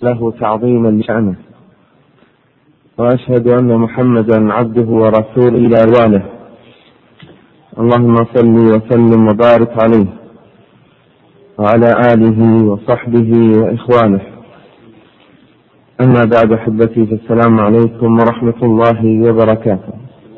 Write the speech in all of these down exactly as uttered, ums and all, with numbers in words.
له تعظيما لشأنه، وأشهد أن محمدا عبده ورسوله إلى ألوانه. اللهم صل وسلم وبارك عليه وعلى آله وصحبه وإخوانه. أما بعد أحبتي، فالسلام عليكم ورحمة الله وبركاته،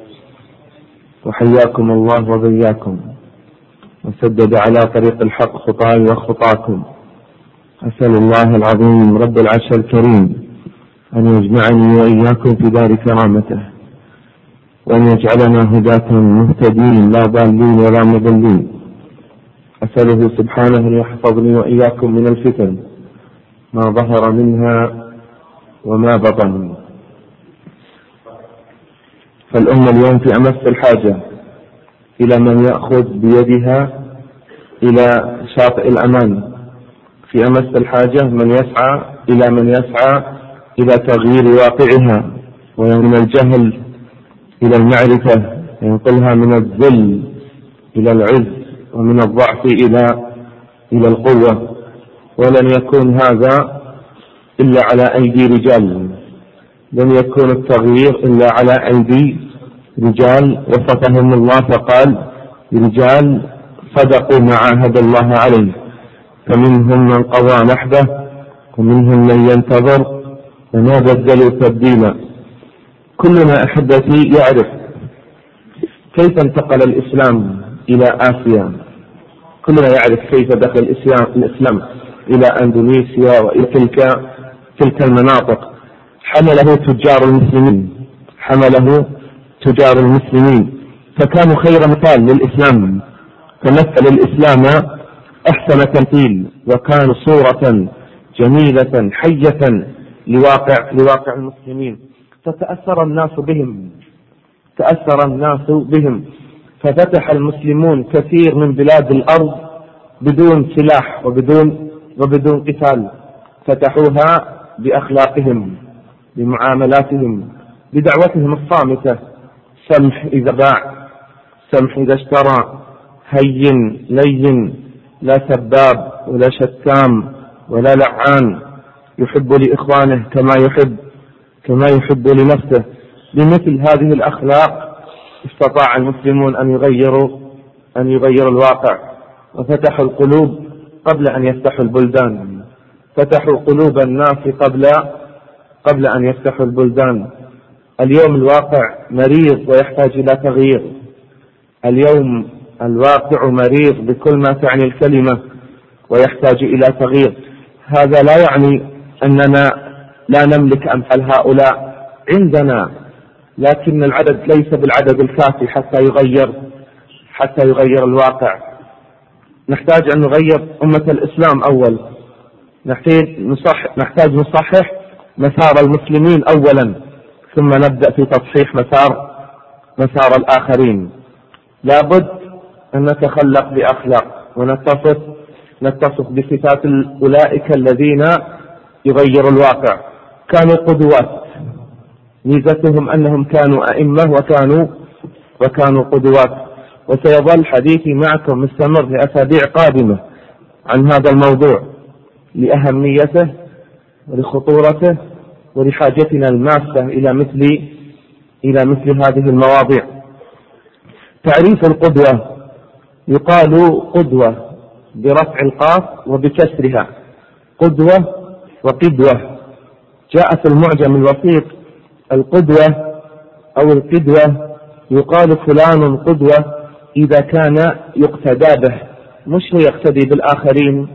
وحياكم الله وبياكم وسدد على طريق الحق خطاي وخطاكم. أسأل الله العظيم رب العرش الكريم أن يجمعني وإياكم في دار كرامته، وأن يجعلنا هداة مهتدين لا ضالين ولا مضلين. أسأله سبحانه أن يحفظني وإياكم من الفتن ما ظهر منها وما بطن. فالأمة اليوم في أمس الحاجة إلى من يأخذ بيدها إلى شاطئ الأمان، في أمس الحاجة من يسعى إلى من يسعى إلى تغيير واقعها، ومن الجهل إلى المعرفة، ينقلها من الذل إلى العز، ومن الضعف إلى إلى القوة. ولن يكون هذا إلا على أيدي رجال، لن يكون التغيير إلا على أيدي رجال وصفهم الله فقال: رجال صدقوا ما عاهدوا الله عليه، فمنهم من قضى نحبه ومنهم من ينتظر وما بدلوا تبديلا. كلنا أحبتي يعرف كيف انتقل الإسلام إلى آسيا، كلنا يعرف كيف دخل الإسلام, الإسلام إلى أندونيسيا وإلى تلك, تلك المناطق. حمله تجار المسلمين حمله تجار المسلمين فكانوا خير مثال للإسلام، فمثل الإسلام أحسن تمثيل، وكان صورة جميلة حية لواقع, لواقع المسلمين. فتأثر الناس بهم تأثر الناس بهم ففتح المسلمون كثير من بلاد الأرض بدون سلاح وبدون, وبدون قتال. فتحوها بأخلاقهم، بمعاملاتهم، بدعوتهم الصامتة: سمح إذا باع، سمح إذا اشترى، هين لين، لا سباب ولا شتام ولا لعان، يحب لإخوانه كما يحب كما يحب لنفسه. بمثل هذه الأخلاق استطاع المسلمون أن يغيروا أن يغيروا الواقع، وفتحوا القلوب قبل أن يفتحوا البلدان، فتحوا قلوب الناس قبل قبل أن يفتحوا البلدان. اليوم الواقع مريض ويحتاج إلى تغيير، اليوم الواقع مريض بكل ما تعني الكلمة ويحتاج إلى تغيير. هذا لا يعني أننا لا نملك أمثال هؤلاء عندنا، لكن العدد ليس بالعدد الكافي حتى يغير حتى يغير الواقع. نحتاج أن نغير أمة الإسلام أول، نحتاج نصحح, نحتاج نصحح مسار المسلمين أولا، ثم نبدأ في تصحيح مسار مسار الآخرين. لابد أن نتخلق بأخلاق ونتصف نتصف بصفات أولئك الذين يغيروا الواقع. كانوا قدوات، ميزتهم أنهم كانوا أئمة وكانوا وكانوا قدوات. وسيظل حديثي معكم مستمر لأسابيع قادمة عن هذا الموضوع لأهميته ولخطورته ولحاجتنا الماسة إلى مثل إلى مثل هذه المواضيع. تعريف القدوة: يقال قدوة برفع القاف وبكسرها، قدوة وقدوة. جاء في المعجم الوسيط: القدوة أو القدوة يقال فلان قدوة إذا كان يقتدى به، مش هو يقتدي بالآخرين.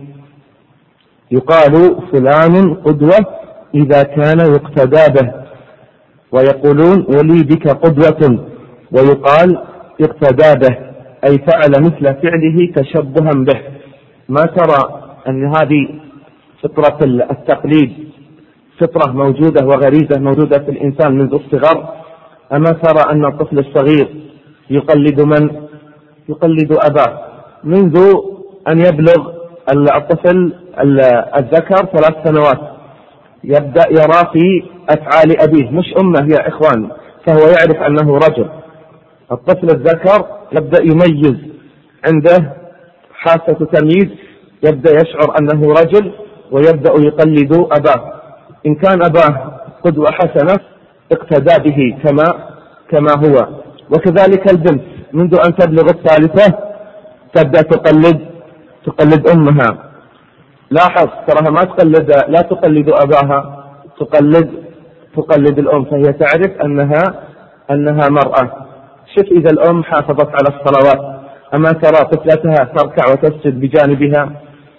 يقال فلان قدوة إذا كان يقتدى به، ويقولون ولي بك قدوة، ويقال اقتدى به أي فعل مثل فعله تشبها به. ما ترى أن هذه فطرة التقليد فطرة موجودة وغريزة موجودة في الإنسان منذ الصغر؟ أما ترى أن الطفل الصغير يقلد من؟ يقلد أباه منذ أن يبلغ الطفل الذكر ثلاث سنوات، يبدأ يرى في أفعال أبيه، مش أمه يا إخوان، فهو يعرف أنه رجل. الطفل الذكر يبدأ يميز، عنده حاسة تمييز، يبدأ يشعر أنه رجل ويبدأ يقلد أباه. إن كان أباه قدوة حسنة اقتدى به كما كما هو. وكذلك البنت منذ أن تبلغ الثالثة تبدأ تقلد تقلد أمها. لاحظ تراها ما تقلد لا تقلد أباها، تقلد تقلد الأم، فهي تعرف أنها أنها مرأة. شوف إذا الأم حافظت على الصلوات، أما ترى طفلتها تركع وتسجد بجانبها.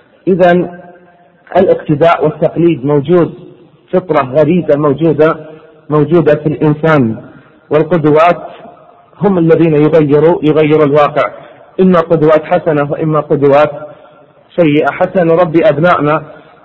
إذن الاقتداء والتقليد موجود، فطرة غريزة موجودة موجودة في الإنسان، والقدوات هم الذين يغيروا يغيروا الواقع، إما قدوات حسنة وإما قدوات سيئة، حتى نربي أبنائنا.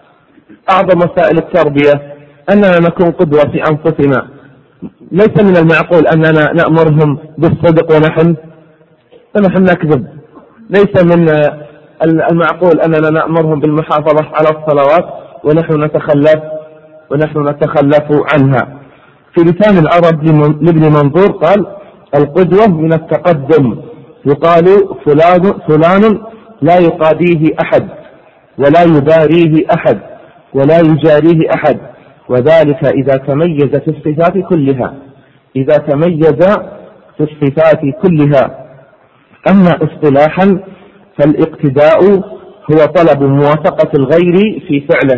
أعظم وسائل التربية أننا نكون قدوة في أنفسنا. ليس من المعقول أننا نأمرهم بالصدق ونحن ونحن نكذب، ليس من المعقول أننا نأمرهم بالمحافظة على الصلوات ونحن نتخلف ونحن نتخلف عنها. في لسان العرب لابن منظور قال: القدوة من التقدم، يقال فلان فلان لا يقاديه أحد ولا يباريه أحد ولا يجاريه أحد، وذلك إذا تميز في الصفات كلها إذا تميز في الصفات كلها. أما اصطلاحا فالاقتداء هو طلب موافقة الغير في فعله.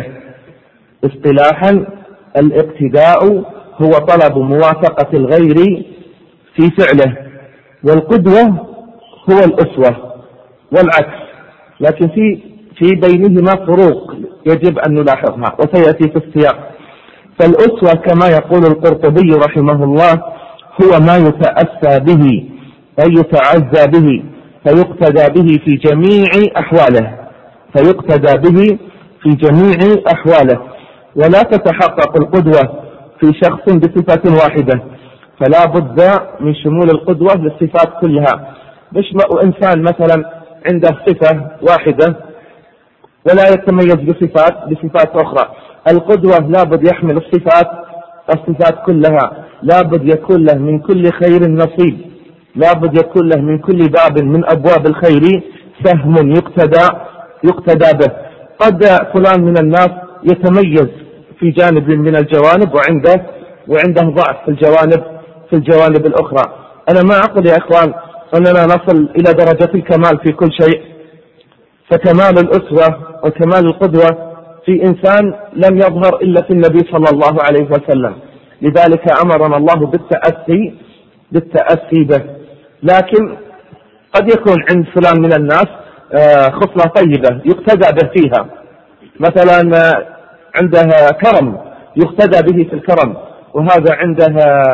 اصطلاحا الاقتداء هو طلب موافقة الغير في فعله، والقدوة هو الأسوة والعكس، لكن في في بينهما فروق يجب أن نلاحظها وسيأتي في السياق. فالأسوة كما يقول القرطبي رحمه الله هو ما يتأسى به أي يتعزى به فيقتدى به في جميع أحواله فيقتدى به في جميع أحواله ولا تتحقق القدوة في شخص بصفة واحدة، فلا بد من شمول القدوة للصفات كلها. مش إنسان مثلا عنده صفة واحدة ولا يتميز بصفات بصفات أخرى. القدوة لا بد يحمل الصفات الصفات كلها، لا بد يكون له من كل خير نصيب، لا بد يكون له من كل باب من أبواب الخير سهم يقتدى يقتدى به. قد فلان من الناس يتميز في جانب من الجوانب وعنده وعنده ضعف في الجوانب في الجوانب الأخرى. أنا ما أقول يا إخوان أننا نصل إلى درجة الكمال في كل شيء، فكمال الأسوة وكمال القدوة في إنسان لم يظهر إلا في النبي صلى الله عليه وسلم، لذلك أمرنا الله بالتأسي بالتأسي به. لكن قد يكون عند فلان من الناس خصلة طيبة يقتدى به فيها، مثلا عنده كرم يقتدى به في الكرم، وهذا عنده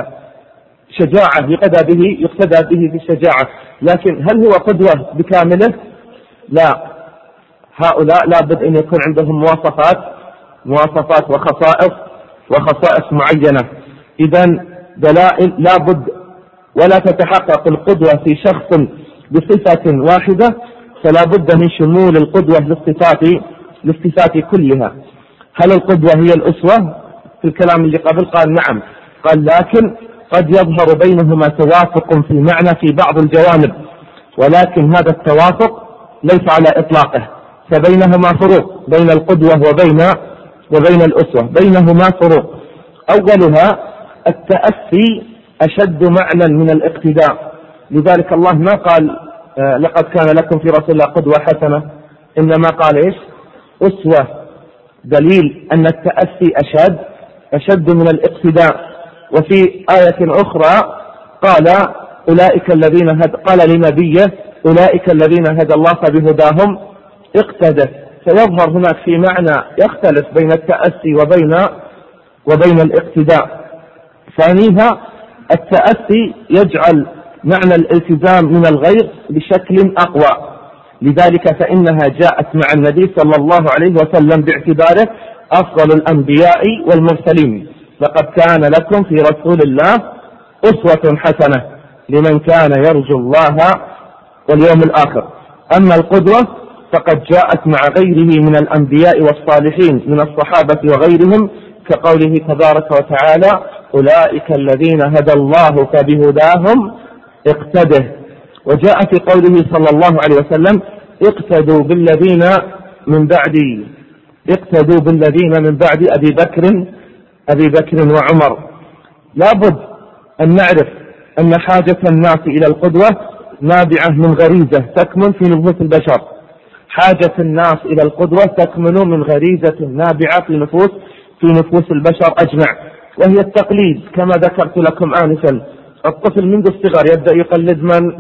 شجاعة يقتدى به يقتدى به في الشجاعة، لكن هل هو قدوة بكامله؟ لا، هؤلاء لابد أن يكون عندهم مواصفات مواصفات وخصائص وخصائص معينة. إذن دلائل لابد ولا تتحقق القدوة في شخص بصفة واحدة، فلا بد من شمول القدوة للصفات للصفات كلها. هل القدوة هي الأسوة؟ في الكلام اللي قبل قال نعم، قال لكن قد يظهر بينهما توافق في المعنى في بعض الجوانب، ولكن هذا التوافق ليس على إطلاقه، فبينهما فروق بين القدوة وبين وبين الأسوة، بينهما فروق. أولها التأسي أشد معنى من الاقتداء، لذلك الله ما قال آه لقد كان لكم في رسول الله قدوة حسنة، إنما قال إيش؟ أسوة، دليل أن التأسي أشد أشد من الاقتداء. وفي آية أخرى قال أولئك الذين هد قال لنبيه أولئك الذين هدى الله فبهداهم اقتدى، فيظهر هناك في معنى يختلف بين التأسي وبين وبين الاقتداء. ثانيها التأسي يجعل معنى الالتزام من الغير بشكل أقوى، لذلك فإنها جاءت مع النبي صلى الله عليه وسلم باعتباره أفضل الأنبياء والمرسلين. لقد كان لكم في رسول الله أسوة حسنة لمن كان يرجو الله واليوم الآخر. أما القدوة فقد جاءت مع غيره من الأنبياء والصالحين من الصحابة وغيرهم، كقوله تبارك وتعالى أولئك الذين هدى الله فبهداهم اقتده. وجاء في قوله صلى الله عليه وسلم اقتدوا بالذين من بعد اقتدوا بالذين من بعد أبي بكر أبي بكر وعمر. لابد أن نعرف أن حاجة الناس إلى القدوة نابعة من غريزة تكمن في نفوس البشر. حاجة الناس إلى القدوة تكمن من غريزة نابعة في نفوس في نفوس البشر أجمع، وهي التقليد كما ذكرت لكم آنفا. الطفل منذ الصغر يبدأ يقلد من؟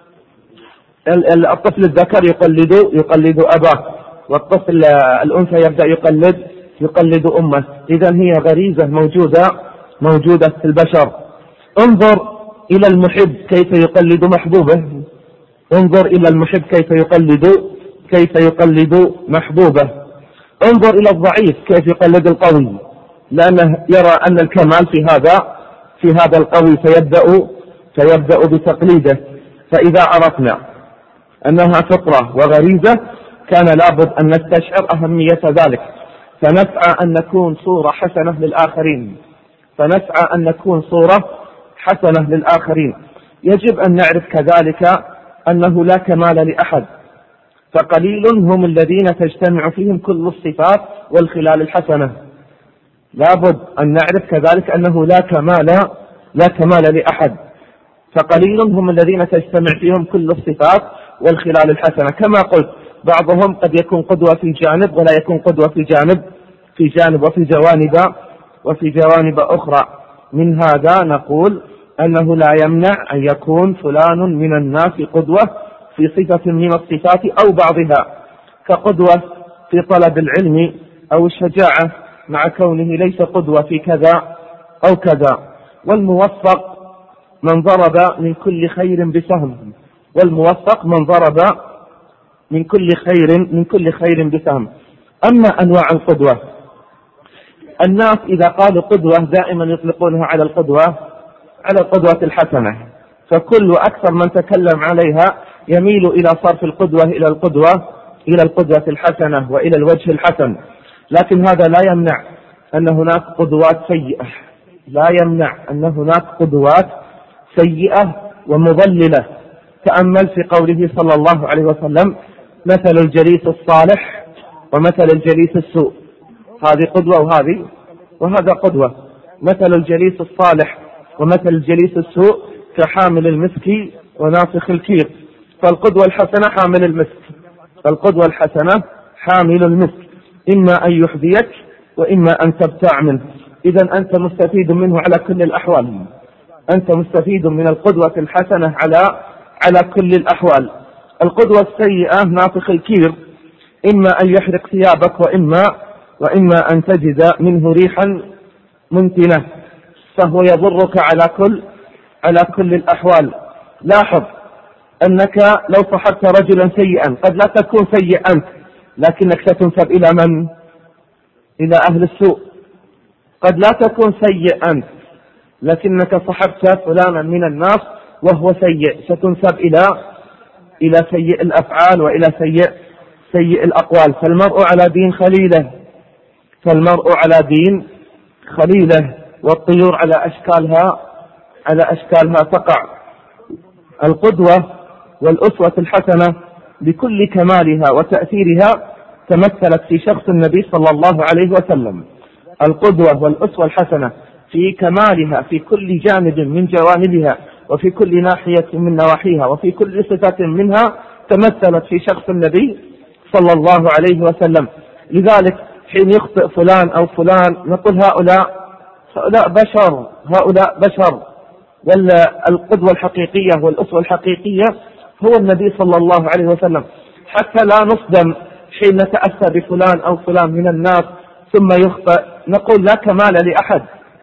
الطفل الذكر يقلد يقلد أباه، والطفل الأنثى يبدأ يقلد يقلد أمه. إذن هي غريزة موجودة موجودة في البشر. انظر إلى المحب كيف يقلد محبوبه، انظر إلى المحب كيف يقلد كيف يقلد محبوبه. انظر إلى الضعيف كيف يقلد القوي، لأنه يرى أن الكمال في هذا في هذا القوي فيبدأ فيبدأ بتقليده. فإذا عرفنا أنها فطرة وغريزة كان لابد أن نستشعر أهمية ذلك، فنسعى أن نكون صورة حسنة للآخرين فنسعى أن نكون صورة حسنة للآخرين. يجب أن نعرف كذلك أنه لا كمال لأحد، فقليل هم الذين تجتمع فيهم كل الصفات والخلال الحسنة. لابد أن نعرف كذلك أنه لا كمال لا كمال لأحد، فقليل هم الذين تجتمع فيهم كل الصفات والخلال الحسنة. كما قلت بعضهم قد يكون قدوة في جانب ولا يكون قدوة في جانب في جانب وفي جوانب وفي جوانب أخرى. من هذا نقول أنه لا يمنع أن يكون فلان من الناس قدوة في صفة من الصفات أو بعضها، كقدوة في طلب العلم أو الشجاعة مع كونه ليس قدوة في كذا أو كذا. والموفق من ضرب من كل خير بسهم والموفق من ضرب من كل خير من كل خير بسهم. أما أنواع القدوة، الناس إذا قالوا قدوة دائما يطلقونها على القدوة على القدوة الحسنة، فكل أكثر من تكلم عليها يميل إلى صرف القدوة إلى القدوة إلى القدوة الحسنة وإلى الوجه الحسن. لكن هذا لا يمنع أن هناك قدوات سيئة لا يمنع أن هناك قدوات سيئة ومضللة. تأمل في قوله صلى الله عليه وسلم: مثل الجليس الصالح ومثل الجليس السوء. هذه قدوة وهذه وهذا قدوة. مثل الجليس الصالح ومثل الجليس السوء كحامل المسك ونافخ الكير. فالقدوة الحسنة حامل المسك فالقدوة الحسنة حامل المسك إما أن يحذيك وإما أن تبتاع منه. إذن أنت مستفيد منه على كل الأحوال أنت مستفيد من القدوة الحسنة على على كل الأحوال. القدوة السيئة نافخ الكير، إما أن يحرق ثيابك وإما وإما أن تجد منه ريحا منتنة، فهو يضرك على كل على كل الأحوال. لاحظ أنك لو صحبت رجلا سيئا قد لا تكون سيئا أنت، لكنك ستنسب إلى من؟ إلى أهل السوء. قد لا تكون سيئا أنت، لكنك صحبت فلانا من الناس وهو سيء، ستنسب إلى إلى سيء الأفعال وإلى سيء سيء الأقوال. فالمرء على دين خليله فالمرء على دين خليله والطيور على أشكالها على أشكالها تقع. القدوة والأسوة الحسنة بكل كمالها وتأثيرها تمثلت في شخص النبي صلى الله عليه وسلم. القدوة والأسوة الحسنة في كمالها في كل جانب من جوانبها وفي كل ناحية من نواحيها وفي كل صفة منها تمثلت في شخص النبي صلى الله عليه وسلم. لذلك حين يخطئ فلان أو فلان نقول هؤلاء هؤلاء بشر هؤلاء بشر والقدوة الحقيقية والأسوة الحقيقية هو النبي صلى الله عليه وسلم، حتى لا نصدم حين نتأسى بفلان أو فلان من الناس ثم يخطئ. نقول لا كمال لأحد.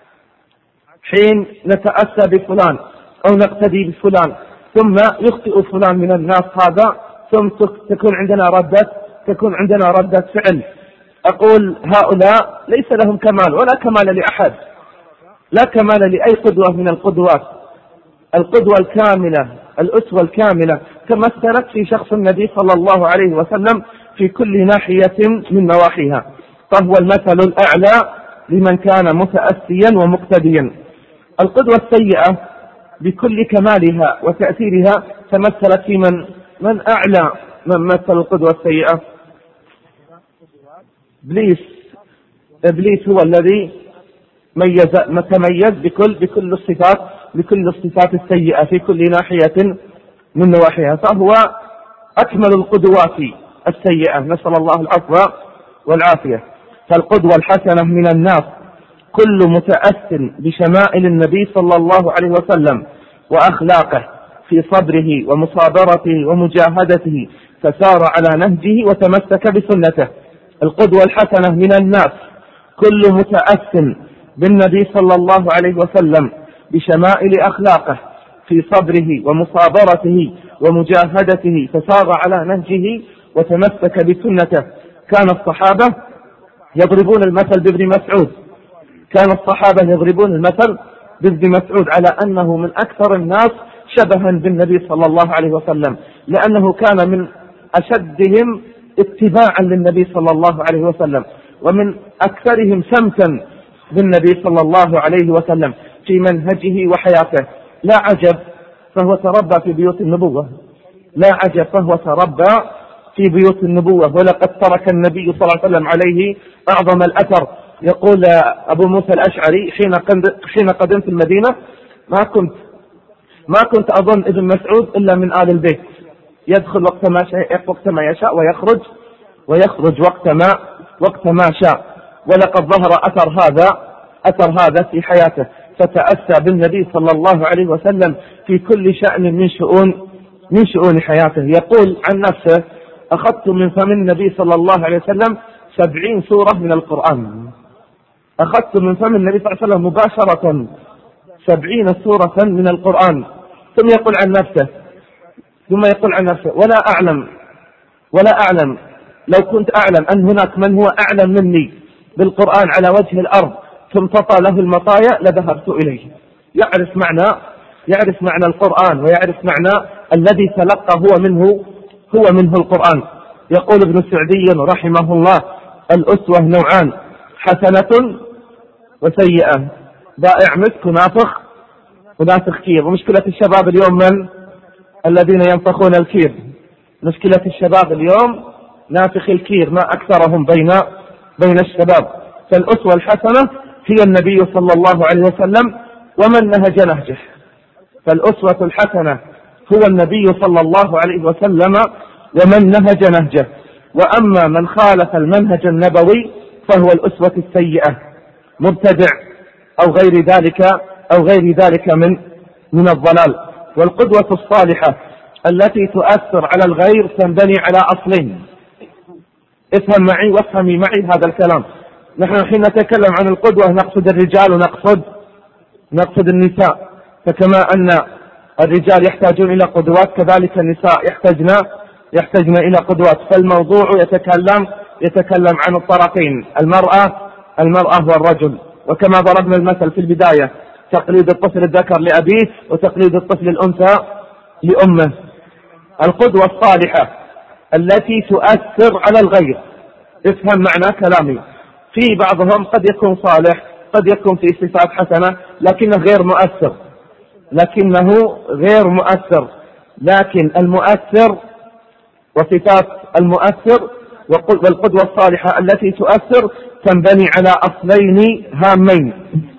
حين نتأسى بفلان أو نقتدي بفلان ثم يخطئ فلان من الناس هذا ثم تكون عندنا ردة تكون عندنا ردة فعل. أقول هؤلاء ليس لهم كمال ولا كمال لأحد لا كمال لأي قدوة من القدوات. القدوة الكاملة الأسوة الكاملة تمثلت في شخص النبي صلى الله عليه وسلم في كل ناحية من نواحيها، فهو المثل الأعلى لمن كان متأسيا ومقتديا. القدوة السيئة بكل كمالها وتأثيرها تمثلت في من من أعلى من مثل القدوة السيئة. إبليس إبليس هو الذي ميز تميز بكل بكل الصفات بكل الصفات السيئة في كل ناحية من نواحيها، فهو أكمل القدوات السيئة، نسأل الله العفو والعافية. فالقدوة الحسنة من الناس كل متأثر بشمائل النبي صلى الله عليه وسلم وأخلاقه في صبره ومصابرته ومجاهدته، فسار على نهجه وتمسك بسنته. القدوة الحسنة من الناس كل متأثر بالنبي صلى الله عليه وسلم بشمائل أخلاقه في صبره ومصابرته ومجاهدته، فسار على نهجه وتمسك بسنته. كان الصحابة يضربون المثل بابن مسعود كان الصحابة يضربون المثل بابن مسعود على أنه من أكثر الناس شبها بالنبي صلى الله عليه وسلم، لأنه كان من أشدهم اتباعا للنبي صلى الله عليه وسلم، ومن أكثرهم سمتا بالنبي صلى الله عليه وسلم في منهجه وحياته. لا عجب فهو تربى في بيوت النبوة لا عجب فهو تربى في بيوت النبوة ولقد ترك النبي صلى الله عليه وسلم عليه أعظم الأثر. يقول أبو موسى الأشعري حين قدمت المدينة ما كنت ما كنت أظن ابن مسعود إلا من آل البيت، يدخل وقت ما وقت ما يشاء ويخرج ويخرج وقت ما وقت ما شاء، ولقد ظهر أثر هذا أثر هذا في حياته، فتأسى بالنبي صلى الله عليه وسلم في كل شأن من شؤون من شؤون حياته. يقول عن نفسه: أخذت من فم النبي صلى الله عليه وسلم سبعين سورة من القرآن. أخذت من فم النبي صلى الله عليه وسلم مباشرة سبعين سورة من القرآن. ثم يقول عن نفسه ثم يقول عن نفسه ولا أعلم ولا أعلم لو كنت أعلم أن هناك من هو أعلم مني بالقرآن على وجه الأرض ثم تطى له المطايا لذهبت إليه. يعرف معنى يعرف معنى القرآن ويعرف معنى الذي تلقى هو منه هو منه القرآن. يقول ابن سعدي رحمه الله: الأسوة نوعان، حسنة وسيئة، بائع مسك ونافخ ونافخ كير. ومشكلة الشباب اليوم من الذين ينفخون الكير. مشكلة الشباب اليوم نافخ الكير ما أكثرهم بين بين الشباب. فالأسوة الحسنة هي النبي صلى الله عليه وسلم ومن نهج نهجه. فالأسوة الحسنة هو النبي صلى الله عليه وسلم ومن نهج نهجه. وأما من خالف المنهج النبوي فهو الأسوة السيئة، مبتدع أو غير ذلك أو غير ذلك من من الضلال. والقدوة الصالحة التي تؤثر على الغير تنبني على أصلين. افهم معي وافهمي معي هذا الكلام. نحن حين نتكلم عن القدوة نقصد الرجال ونقصد نقصد النساء، فكما أن الرجال يحتاجون إلى قدوات كذلك النساء يحتاجن يحتاجن إلى قدوات. فالموضوع يتكلم يتكلم عن الطرفين، المرأة المرأة والرجل. وكما ضربنا المثل في البداية: تقليد الطفل الذكر لأبيه وتقليد الطفل الأنثى لأمه. القدوة الصالحة التي تؤثر على الغير. افهم معنى كلامي. في بعضهم قد يكون صالح، قد يكون في صفات حسنة، لكنه غير مؤثر لكنه غير مؤثر لكن المؤثر وصفات المؤثر والقدوة الصالحة التي تؤثر تنبني على أصلين هامين.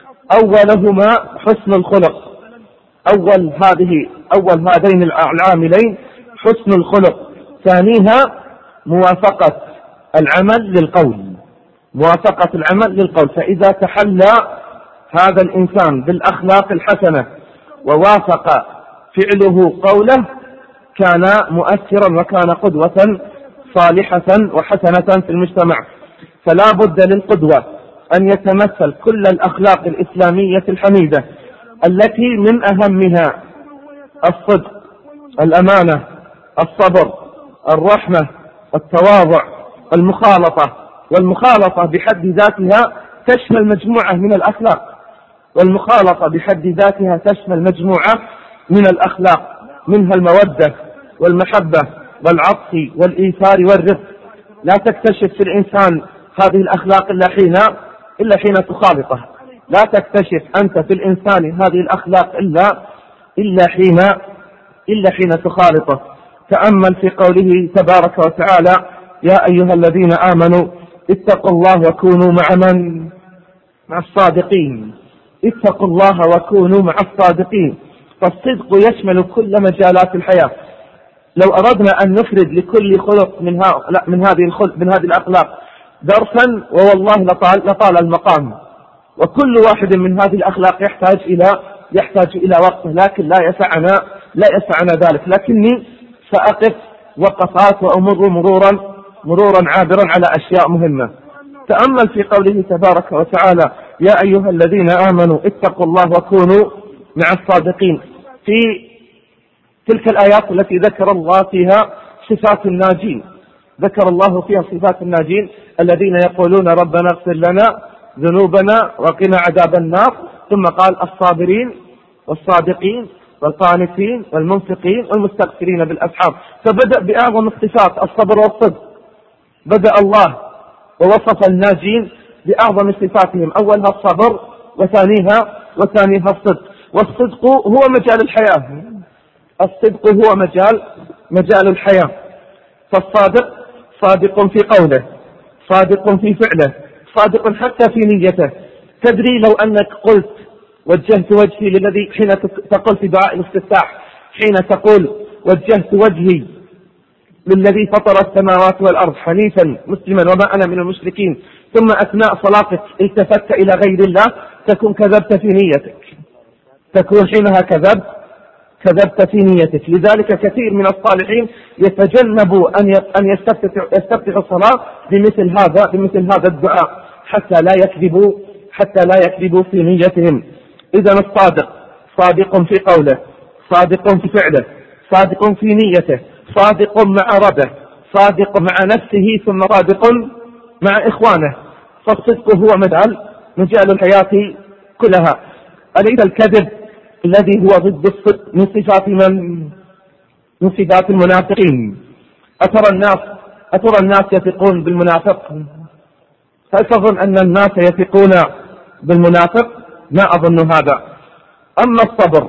أولهما حسن الخلق. أول هذه أول هذين العاملين حسن الخلق. ثانيها موافقة العمل للقول موافقة العمل للقول. فإذا تحلى هذا الإنسان بالأخلاق الحسنة ووافق فعله قوله كان مؤثرا وكان قدوة صالحة وحسنة في المجتمع. فلا بد للقدوة أن يتمثل كل الأخلاق الإسلامية الحميدة التي من أهمها الصدق، الأمانة، الصبر، الرحمة، التواضع، المخالطة. والمخالطة بحد ذاتها تشمل مجموعة من الأخلاق والمخالطة بحد ذاتها تشمل مجموعة من الأخلاق، منها المودة والمحبة والعطف والإيثار والرفق. لا تكتشف في الإنسان هذه الأخلاق إلا حين إلا حين تخالطه. لا تكتشف أنت في الإنسان هذه الأخلاق إلا إلا حين إلا حين تخالطه. تأمل في قوله تبارك وتعالى: يا أيها الذين آمنوا اتقوا الله وكونوا مع من مع الصادقين. اتقوا الله وكونوا مع الصادقين. فالصدق يشمل كل مجالات الحياة. لو أردنا أن نفرد لكل خلق من, لا من هذه الخلق من هذه الأخلاق درسا ووالله لطال, لطال المقام، وكل واحد من هذه الأخلاق يحتاج إلى يحتاج إلى وقت، لكن لا يسعنا لا يسعنا ذلك. لكني سأقف وقفات وأمر مرورا مرورا عابرا على أشياء مهمة. تأمل في قوله تبارك وتعالى: يا أيها الذين آمنوا اتقوا الله وكونوا مع الصادقين. في تلك الآيات التي ذكر الله فيها صفات الناجين، ذكر الله فيها صفات الناجين الذين يقولون ربنا اغفر لنا ذنوبنا وقنا عذاب النار، ثم قال الصابرين والصادقين والقانتين والمنفقين والمستغفرين بالأسحار. فبدأ بأعظم الصفات الصبر والصدق. بدأ الله ووصف الناجين بأعظم صفاتهم، أولها الصبر وثانيها وثانيها الصدق. والصدق هو مجال الحياة، الصدق هو مجال مجال الحياة. فالصادق صادق في قوله، صادق في فعله، صادق حتى في نيته. تدري لو أنك قلت وجهت وجهي للذي، حين تقول في دعاء الاستفتاح، حين تقول وجهت وجهي للذي فطر السماوات والأرض حنيفا مسلما وما أنا من المشركين، ثم أثناء صلاتك التفت إلى غير الله، تكون كذبت في نيتك، تكون حينها كذبت كذبت في نيتك. لذلك كثير من الصالحين يتجنبوا أن أن يستفتحوا يستفتحوا الصلاة بمثل هذا بمثل هذا الدعاء حتى لا يكذبوا حتى لا يكذبوا في نيتهم. إذا الصادق صادق في قوله، صادق في فعله، صادق في نيته، صادق مع ربه، صادق مع نفسه، ثم صادق مع إخوانه. فالصدق هو مجال مجال الحياة كلها. أليس الكذب الذي هو ضد الصدق من صفات من من صفات المنافقين؟ أترى الناس أترى الناس يثقون بالمنافق؟ هل تظن أن الناس يثقون بالمنافق؟ ما أظن هذا. أما الصبر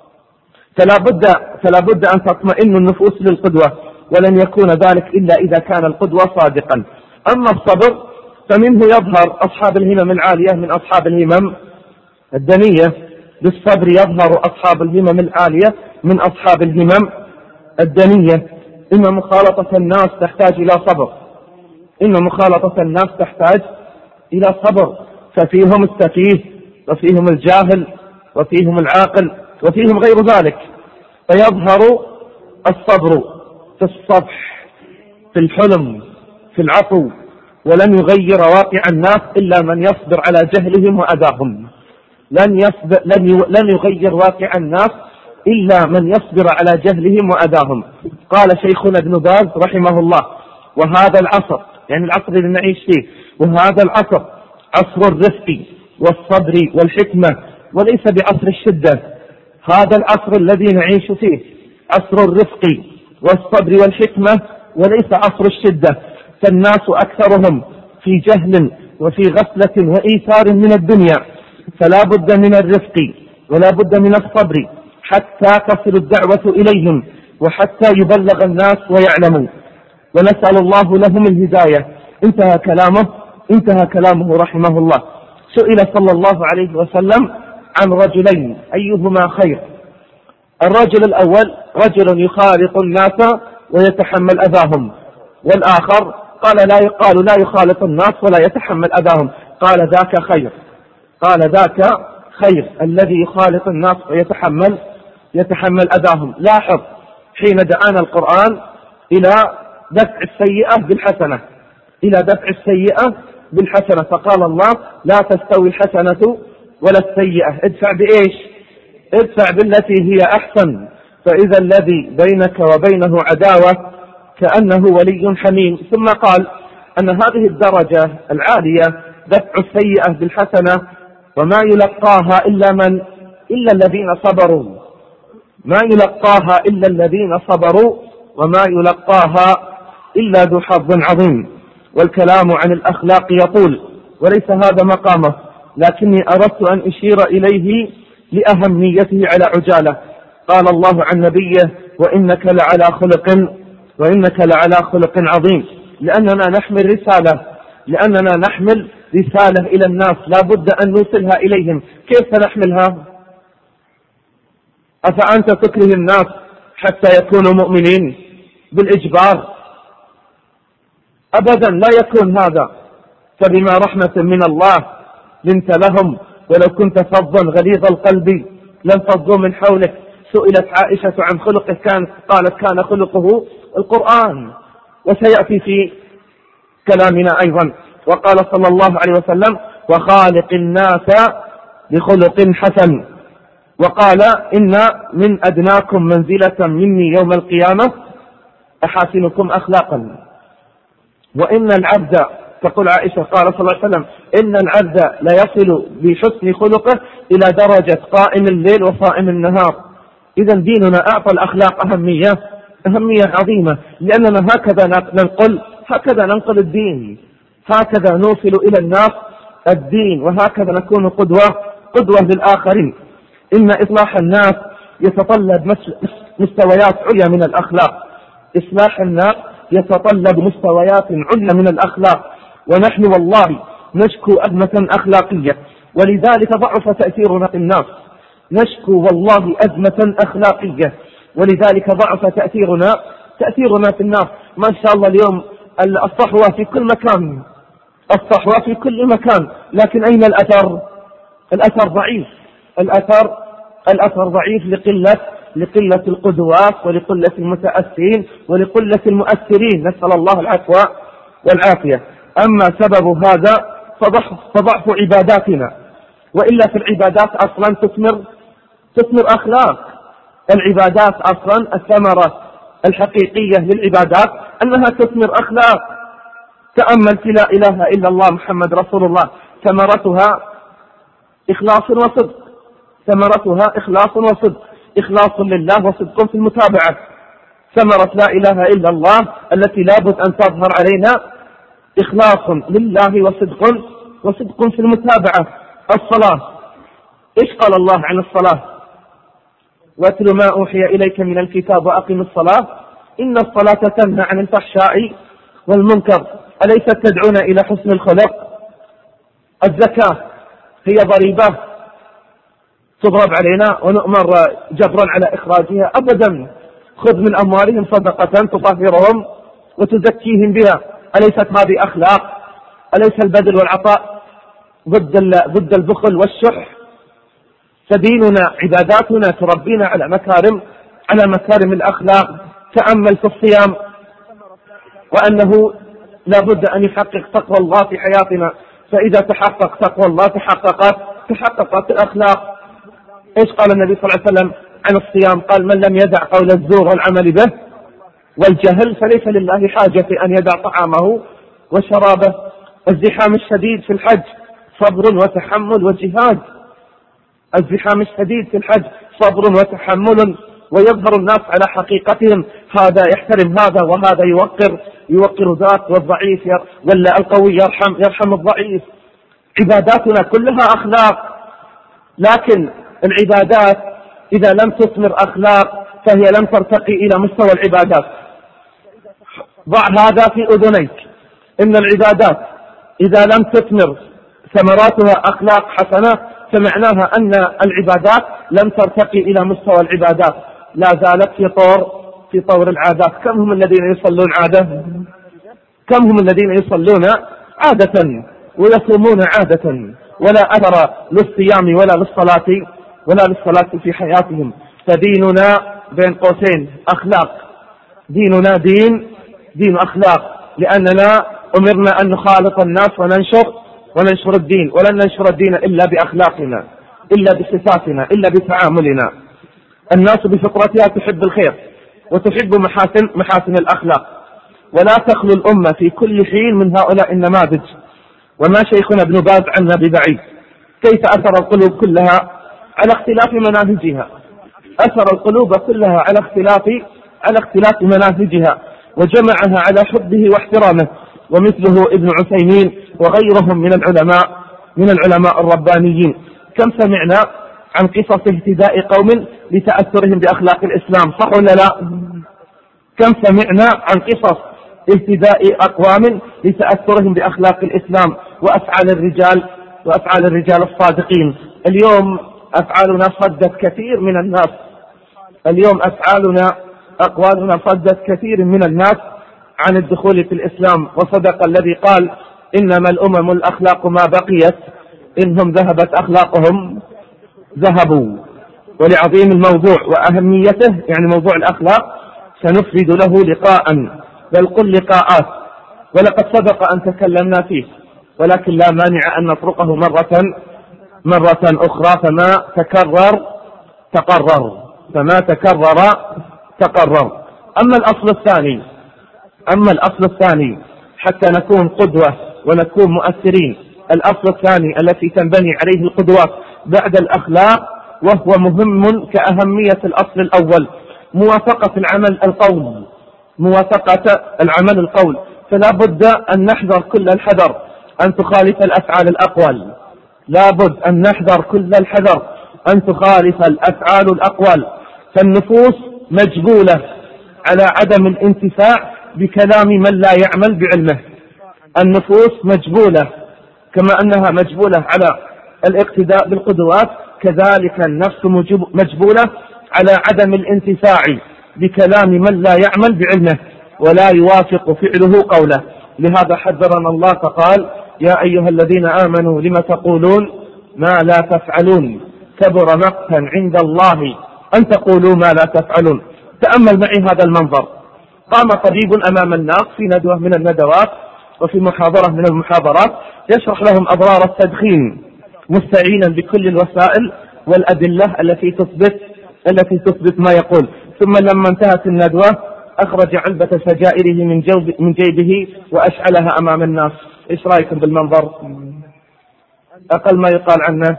فلا بد فلا بد أن تطمئن النفوس للقدوة، ولن يكون ذلك إلا إذا كان القدوة صادقا. أما الصبر فمنه يظهر أصحاب الهمم العالية من أصحاب الهمم الدنية. بالصبر يظهر أصحاب الهمم العالية من أصحاب الهمم الدنية. إن مخالطة الناس تحتاج إلى صبر، إن مخالطة الناس تحتاج إلى صبر، ففيهم السفيه وفيهم الجاهل وفيهم العاقل وفيهم غير ذلك. فيظهر الصبر في الصفح، في الحلم، في العفو، ولن يغير واقع الناس إلا من يصبر على جهلهم وأذاهم. لن, يصبر لن, ي... لن يغير واقع الناس إلا من يصبر على جهلهم وأذاهم. قال شيخنا ابن باز رحمه الله: وهذا العصر، يعني العصر اللي نعيش فيه، وهذا العصر عصر الرفق والصبر والحكمة، وليس بعصر الشدة. هذا العصر الذي نعيش فيه عصر الرفق والصبر والحكمة وليس عصر الشدة. فالناس أكثرهم في جهل وفي غفلة وإيثار من الدنيا، فلا بد من الرفق ولا بد من الصبر حتى تصل الدعوة إليهم وحتى يبلغ الناس ويعلموا، ونسأل الله لهم الهداية. انتهى كلامه انتهى كلامه رحمه الله. سئل صلى الله عليه وسلم عن رجلين أيهما خير. الرجل الأول رجل يخالط الناس ويتحمل أذاهم، والآخر قال لا يقال لا يخالط الناس ولا يتحمل أذاهم، قال ذاك خير قال ذاك خير الذي يخالط الناس ويتحمل يتحمل أذاهم. لاحظ حين دعانا القرآن إلى دفع السيئة بالحسنة إلى دفع السيئة بالحسنة فقال الله: لا تستوي الحسنة ولا السيئة، ادفع بإيش؟ ادفع بالتي هي أحسن، فإذا الذي بينك وبينه عداوة كأنه ولي حميم. ثم قال أن هذه الدرجة العالية دفع السيئة بالحسنة، وما يلقاها إلا من إلا الذين صبروا ما يلقاها إلا الذين صبروا وما يلقاها إلا ذو حظ عظيم. والكلام عن الأخلاق يطول وليس هذا مقامه، لكني أردت أن أشير إليه لأهميته على عجالة. قال الله عن نبيه: وإنك لعلى خلق وإنك لعلى خلق عظيم، لأننا نحمل رسالة لأننا نحمل رسالة إلى الناس لا بد أن نوصلها إليهم، كيف سنحملها؟ أفأنت تكره الناس حتى يكونوا مؤمنين بالإجبار؟ أبدا لا يكون هذا. فبما رحمة من الله لنت لهم ولو كنت فظا غليظ القلب لانفضوا من حولك. سئلت عائشة عن خلقه، كانت قالت كان خلقه القرآن، وسيأتي في كلامنا أيضا. وقال صلى الله عليه وسلم وخالق الناس بخلق حسن. وقال إن من أدناكم منزلة مني يوم القيامة أحاسنكم أخلاقا. وإن العبد، تقول عائشة قال صلى الله عليه وسلم إن العبد لا يصل بحسن خلقه إلى درجة قائم الليل وصائم النهار. إذا ديننا أعطى الأخلاق أهمية أهمية عظيمة، لأننا هكذا ننقل هكذا ننقل الدين، هكذا نوصل إلى الناس الدين، وهكذا نكون قدوة قدوة للآخرين. إن إصلاح الناس يتطلب مستويات عليا من الأخلاق. إصلاح الناس يتطلب مستويات عليا من الأخلاق، ونحن والله نشكو أزمة أخلاقية، ولذلك ضعف تأثيرنا في الناس. نشكو والله أزمة أخلاقية، ولذلك ضعف تأثيرنا تأثيرنا في الناس. ما شاء الله اليوم الصحوة في كل مكان، الصحوة في كل مكان، لكن أين الأثر؟ الأثر ضعيف. الأثر الأثر ضعيف لقلة لقلة القدوات ولقلة المتأثرين ولقلة المؤثرين، نسأل الله العفو والعافية. أما سبب هذا فضعف عباداتنا، وإلا في العبادات أصلا تثمر تثمر أخلاق. العبادات أصلا الثمرة الحقيقية للعبادات أنها تثمر أخلاق. تأمل في لا إله إلا الله محمد رسول الله، ثمرتها إخلاص وصدق، ثمرتها إخلاص وصدق، إخلاص لله وصدق في المتابعة. ثمرة لا إله إلا الله التي لابد أن تظهر علينا إخلاص لله وصدق وصدق في المتابعة. الصلاة، إيش قال الله عن الصلاة؟ واتل ما أوحي إليك من الكتاب وأقم الصلاة إن الصلاة تنهى عن الفحشاء والمنكر. أليست تدعون إلى حسن الخلق؟ الزكاة هي ضريبة تضرب علينا ونؤمر جبرا على إخراجها؟ أبدا. خذ من أموالهم صدقة تطهرهم وتزكيهم بها. أليست هذه أخلاق؟ أليس البذل والعطاء ضد ضد البخل والشح؟ فديننا عباداتنا تربينا على مكارم على مكارم الأخلاق. تأمل في الصيام، وأنه لا بد أن يحقق تقوى الله في حياتنا، فإذا تحقق تقوى الله تحققت تحققت الأخلاق. إيش قال النبي صلى الله عليه وسلم عن الصيام؟ قال من لم يدع قول الزور والعمل به والجهل فليس لله حاجة أن يدع طعامه وشرابه. الزحام الشديد في الحج صبر وتحمل وجهاد. الزحام الشديد في الحج صبر وتحمل، ويظهر الناس على حقيقتهم، هذا يحترم هذا وهذا يوقر يوقر ذاك، والضعيف ولا القوي يرحم يرحم الضعيف. عباداتنا كلها أخلاق، لكن العبادات إذا لم تثمر أخلاق فهي لم ترتقي إلى مستوى العبادات. ضع هذا في أذنيك، إن العبادات إذا لم تثمر ثمراتها أخلاق حسنة فمعناها أن العبادات لم ترتقي إلى مستوى العبادات، لا زالت في طور في طور العادات. كم هم الذين يصلون عادة؟ كم هم الذين يصلون عادة ويصومون عادة، ولا أثر للصيام ولا للصلاة ولا للصلاة في حياتهم. فديننا بين قوسين أخلاق، ديننا دين دين أخلاق، لأننا أمرنا أن نخالط الناس وننشر وننشر الدين، ولن ننشر الدين إلا بأخلاقنا، إلا بصفاتنا، إلا بتعاملنا. الناس بفطرتها تحب الخير وتحب محاسن محاسن الأخلاق، ولا تخلو الأمة في كل حين من هؤلاء النماذج. وما شيخنا ابن باز عنا ببعيد. كيف أثر القلوب كلها على اختلاف مناهجها، أثر القلوب كلها على اختلاف على اختلاف مناهجها، وجمعها على حبه واحترامه. ومثله ابن عثيمين وغيرهم من العلماء من العلماء الربانيين. كم سمعنا عن قصص اهتداء قوم لتأثرهم بأخلاق الإسلام، صح ولا لا؟ كم سمعنا عن قصص اهتداء أقوام لتأثرهم بأخلاق الإسلام، وأفعال الرجال وأفعال الرجال الصادقين. اليوم أفعالنا صدت كثير من الناس، اليوم أفعالنا أقوالنا صدت كثير من الناس عن الدخول في الإسلام. وصدق الذي قال إنما الأمم الأخلاق ما بقيت، إنهم ذهبت أخلاقهم ذهبوا. ولعظيم الموضوع وأهميته، يعني موضوع الأخلاق، سنفرد له لقاء، بل قل لقاءات، ولقد سبق أن تكلمنا فيه، ولكن لا مانع أن نطرقه مرة مرة أخرى. فما تكرر تقرر فما تكرر تقرر. أما الأصل الثاني أما الأصل الثاني حتى نكون قدوة ونكون مؤثرين، الأصل الثاني التي تنبني عليه القدوات بعد الأخلاق، وهو مهم كأهمية الأصل الأول، موافقة العمل القول موافقة العمل القول فلا بد أن نحذر كل الحذر أن تخالف الأفعال الأقوال، لا بد أن نحذر كل الحذر أن تخالف الأفعال الأقوال. فالنفوس مجبولة على عدم الانتفاع بكلام من لا يعمل بعلمه. النفوس مجبولة كما أنها مجبولة على الاقتداء بالقدوات، كذلك النفس مجبولة على عدم الانتفاع بكلام من لا يعمل بعلمه ولا يوافق فعله قوله. لهذا حذرنا الله فقال يا أيها الذين آمنوا لم تقولون ما لا تفعلون كبر مقتا عند الله أن تقولوا ما لا تفعلون. تأمل معي هذا المنظر. قام طبيب أمام الناس في ندوة من الندوات وفي محاضرة من المحاضرات يشرح لهم أضرار التدخين، مستعينا بكل الوسائل والأدلة التي تثبت التي تثبت ما يقول. ثم لما انتهت الندوة أخرج علبة سجائره من, من جيبه وأشعلها أمام الناس. إيش رأيكم بالمنظر؟ أقل ما يقال عنه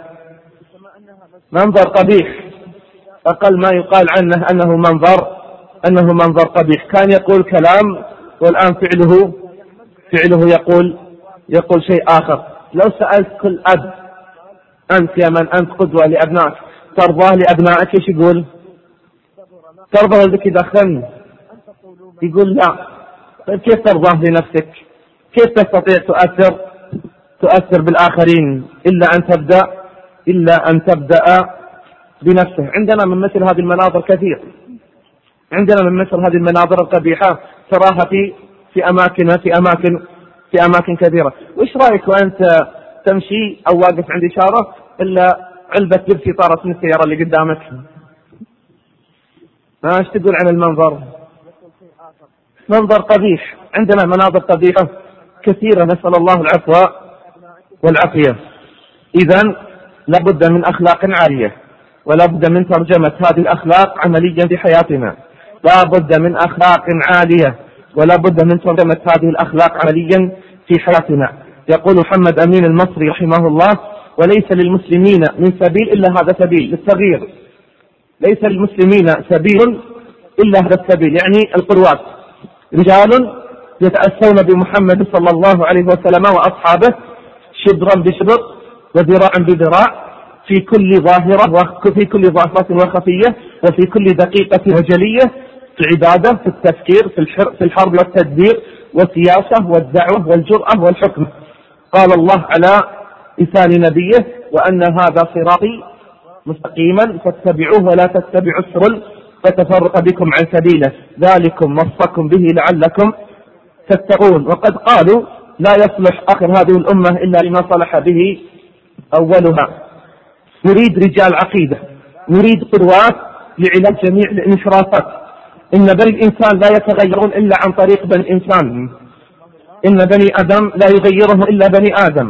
منظر قبيح، أقل ما يقال عنه أنه منظر أنه منظر قبيح. كان يقول كلام والآن فعله فعله يقول يقول شيء آخر. لو سألت كل أب أنت يا من أنت قدوة لأبنائك ترضاه لأبنائك إيش يقول؟ ترضى ولدك يدخن؟ يقول لا. طيب كيف ترضاه لنفسك؟ كيف تستطيع تؤثر تؤثر بالآخرين إلا أن تبدأ إلا أن تبدأ بنفسه؟ عندنا من مثل هذه المناظر كثير، عندنا من مثل هذه المناظر القبيحة تراها في في أماكن في أماكن في أماكن كثيرة. وإيش رأيك وأنت تمشي أو واقف عند إشارة إلا علبة بيبسي طارت من السيارة اللي قدامك؟ ما إيش تقول عن المنظر؟ منظر قبيح. عندنا مناظر قبيحة كثيرة، نسأل الله العفو والعافية. إذن لابد من أخلاق عالية، ولا بد من ترجمة هذه الأخلاق عمليا في حياتنا. لا بد من أخلاق عالية ولا بد من ترجمة هذه الأخلاق عمليا في حياتنا. يقول محمد أمين المصري رحمه الله وليس للمسلمين من سبيل إلا هذا سبيل للتغيير. ليس للمسلمين سبيل إلا هذا السبيل، يعني القدوات. رجال يتأسون بمحمد صلى الله عليه وسلم وأصحابه شبرا بشبر وذراعا بذراع في كل ظاهرة وفي كل ظاهرة وخفية وفي كل دقيقة وجلية، في العبادة، في التفكير، في الحرب والتدبير والسياسة والدعوة والجرأة والحكم. قال الله على لسان نبيه وأن هذا صراطي مستقيما فاتبعوه ولا تتبعوا السبل فتفرق بكم عن سبيله ذلكم وصاكم به لعلكم تتقون. وقد قالوا لا يصلح آخر هذه الأمة إلا لما صلح به أولها. نريد رجال عقيدة، نريد قدوات لعلاج جميع الانحرافات. إن بني الإنسان لا يتغيرون إلا عن طريق بني الإنسان، إن بني آدم لا يغيرهم إلا بني آدم.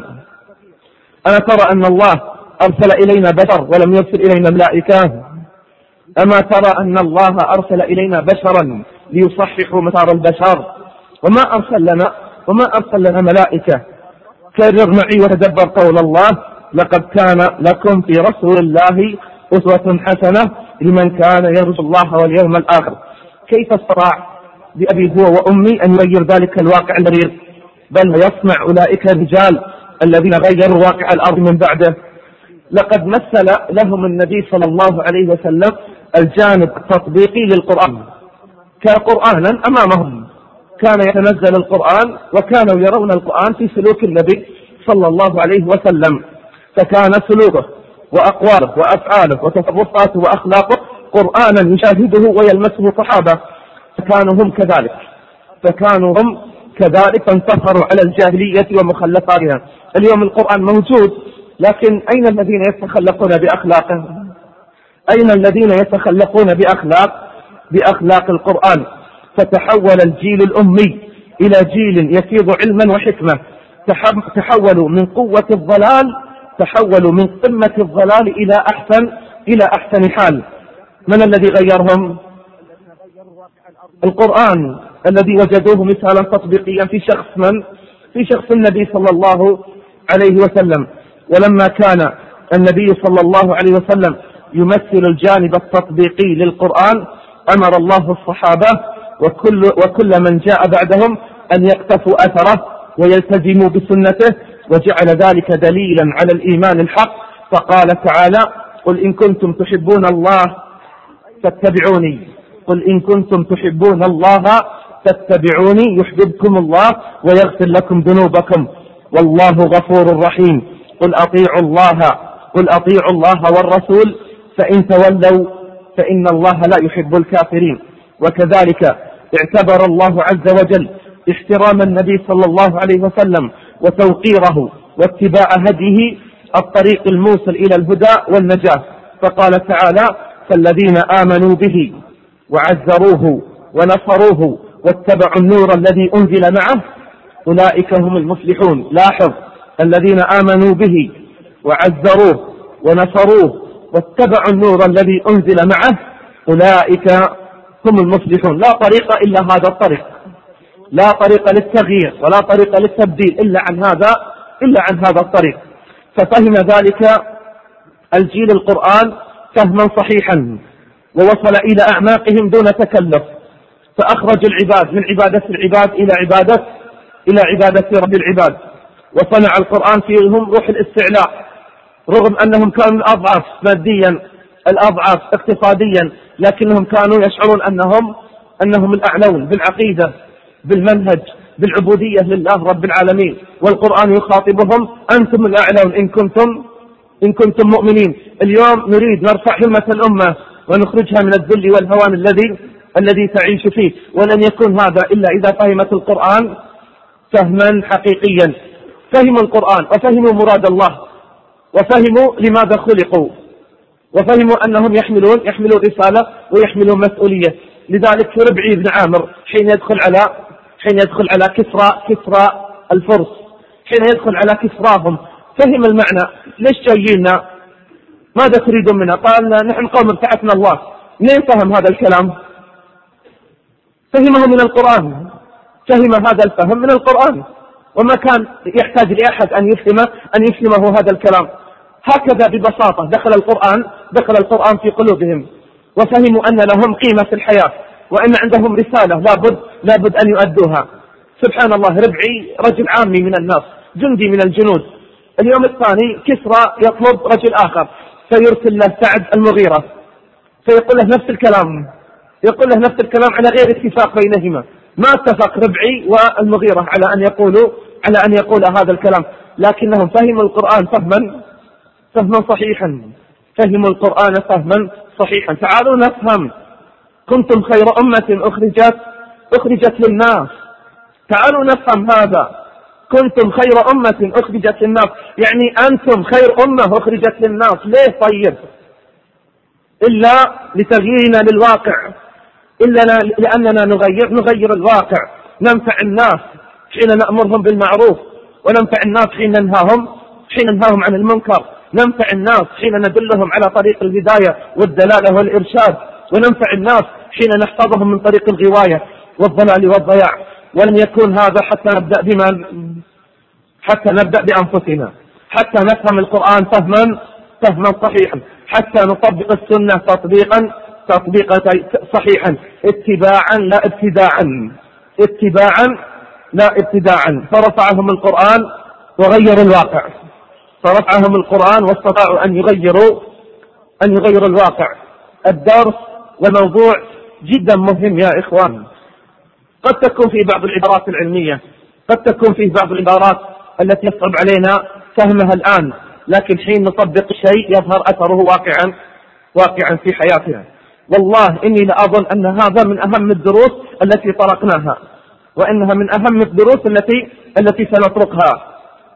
أنا ترى أن الله أرسل إلينا بشر ولم يرسل إلينا ملائكة؟ أما ترى أن الله أرسل إلينا بشرا ليصححوا مسار البشر؟ وما أرسل لنا وما أرسل لنا ملائكة. كرر معي وتدبر قول الله لقد كان لكم في رسول الله أسوة حسنة لمن كان يرجو الله واليوم الآخر. كيف استطاع بأبي هو وأمي أن يغير ذلك الواقع المرير؟ بل يصنع أولئك الرجال الذين غيروا واقع الأرض من بعده. لقد مثل لهم النبي صلى الله عليه وسلم الجانب التطبيقي للقرآن. كان قرآنا أمامهم، كان يتنزل القرآن وكانوا يرون القرآن في سلوك النبي صلى الله عليه وسلم، فكان سلوكه وأقواله وأفعاله وتصرفاته وأخلاقه قرآنا يشاهده ويلمسه صحابة، فكانوا هم كذلك فكانوا هم كذلك فانتصروا على الجاهلية ومخلفاتها. اليوم القرآن موجود، لكن أين الذين يتخلقون بأخلاقه؟ أين الذين يتخلقون بأخلاق بأخلاق القرآن؟ فتحول الجيل الأمي إلى جيل يفيض علما وحكمة، تحولوا من قوة الضلال تحولوا من قمة الضلال إلى أحسن إلى أحسن حال. من الذي غيرهم؟ القرآن الذي وجدوه مثالا تطبيقيا في شخص من؟ في شخص النبي صلى الله عليه وسلم. ولما كان النبي صلى الله عليه وسلم يمثل الجانب التطبيقي للقرآن، أمر الله الصحابة وكل, وكل من جاء بعدهم أن يقتفوا أثره ويلتزموا بسنته، وجعل ذلك دليلا على الإيمان الحق. فقال تعالى: قل إن كنتم تحبون الله فاتبعوني قل إن كنتم تحبون الله فاتبعوني يحببكم الله ويغفر لكم ذنوبكم والله غفور رحيم. قل أطيعوا الله قل أطيعوا الله والرسول فإن تولوا فإن الله لا يحب الكافرين. وكذلك اعتبر الله عز وجل احترام النبي صلى الله عليه وسلم وتوقيره واتباع هديه الطريق الموصل إلى الهدى والنجاة، فقال تعالى: فالذين آمنوا به وعزروه ونصروه واتبعوا النور الذي أنزل معه أولئك هم المفلحون. لاحظ: الذين آمنوا به وعزروه ونصروه واتبعوا النور الذي أنزل معه أولئك هم المفلحون. لا طريق إلا هذا الطريق، لا طريق للتغيير ولا طريق للتبديل إلا عن هذا إلا عن هذا الطريق. ففهم ذلك الجيل القرآن فهما صحيحا ووصل إلى أعماقهم دون تكلف، فأخرج العباد من عبادة العباد إلى عبادة إلى عبادة رب العباد، وصنع القرآن فيهم روح الاستعلاء، رغم أنهم كانوا الأضعف ماديا الأضعف اقتصاديا، لكنهم كانوا يشعرون أنهم أنهم الأعلون بالعقيدة بالمنهج بالعبودية لله رب العالمين. والقرآن يخاطبهم: أنتم الأعلون إن كنتم إن كنتم مؤمنين. اليوم نريد نرفع همة الأمة ونخرجها من الذل والهوان الذي الذي تعيش فيه، ولن يكون هذا إلا إذا فهمت القرآن فهما حقيقيا. فهموا القرآن وفهموا مراد الله وفهموا لماذا خلقوا وفهموا أنهم يحملون يحملون رسالة ويحملون مسؤولية. لذلك ربعي بن عامر حين يدخل على حين يدخل على كسرى كسرى الفرس حين يدخل على كسراهم فهم المعنى: ليش جايينا؟ ماذا تريدون منا؟ قال: نحن قوم ابتعثنا الله. منين فهم هذا الكلام؟ فهمه من القرآن، فهم هذا الفهم من القرآن، وما كان يحتاج لأحد أن يفهمه أن يفهمه هذا الكلام. هكذا ببساطة دخل القرآن دخل القرآن في قلوبهم، وفهموا أن لهم قيمة في الحياة وأن عندهم رسالة لابد لابد أن يؤدوها. سبحان الله، ربعي رجل عامي من الناس، جندي من الجنود. اليوم الثاني كسرى يطلب رجل آخر فيرسل له سعد المغيرة فيقول له نفس الكلام يقول له نفس الكلام على غير اتفاق بينهما. ما اتفق ربعي والمغيرة على أن يقولوا على أن يقول هذا الكلام، لكنهم فهموا القرآن فهما فهما صحيحا فهموا القرآن فهما صحيحا. تعالوا نفهم: كنتم خير أمة أخرجت أخرجت للناس. تعالوا نفهم هذا: كنتم خير أمة أخرجت للناس، يعني أنتم خير أمة أخرجت للناس. ليه؟ طيب، إلا لتغييرنا للواقع، إلا لأننا نغير نغير الواقع، ننفع الناس حين نأمرهم بالمعروف، وننفع الناس حين ننهاهم حين ننهاهم عن المنكر، ننفع الناس حين ندلهم على طريق الهداية والدلالة والإرشاد، وننفع الناس حين نحفظهم من طريق الغواية والضلال والضياع. ولن يكون هذا حتى نبدأ بما حتى نبدأ بأنفسنا، حتى نفهم القرآن فهما فهما صحيحا، حتى نطبق السنة تطبيقا تطبيقا صحيحا، اتباعا لا ابتداعا اتباعا لا ابتداعا. فرفعهم القرآن وغيروا الواقع فرفعهم القرآن واستطاعوا أن يغيروا أن يغيروا الواقع. الدرس والموضوع جدا مهم يا إخوان. قد تكون في بعض العبارات العلمية قد تكون فيه بعض العبارات التي يصعب علينا فهمها الآن، لكن حين نطبق الشيء يظهر أثره واقعا واقعا في حياتنا. والله إني لأظن أن هذا من أهم الدروس التي طرقناها، وإنها من أهم الدروس التي التي سنطرقها.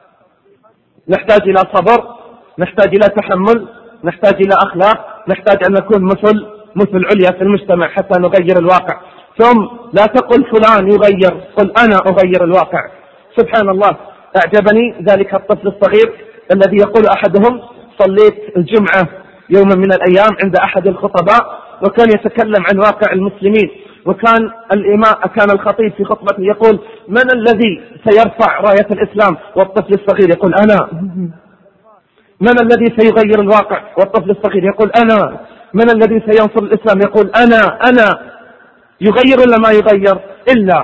نحتاج إلى صبر، نحتاج إلى تحمل، نحتاج إلى أخلاق، نحتاج أن نكون مثل مثل عليا في المجتمع حتى نغير الواقع. ثم لا تقل فلان يغير، قل أنا أغير الواقع. سبحان الله، أعجبني ذلك الطفل الصغير الذي يقول أحدهم: صليت الجمعة يوما من الأيام عند أحد الخطباء وكان يتكلم عن واقع المسلمين، وكان الإمام كان الخطيب في خطبته يقول: من الذي سيرفع راية الإسلام؟ والطفل الصغير يقول: أنا. من الذي سيغير الواقع؟ والطفل الصغير يقول: أنا. من الذي سينصر الإسلام؟ يقول: أنا أنا. يغير ولا ما يغير؟ إلا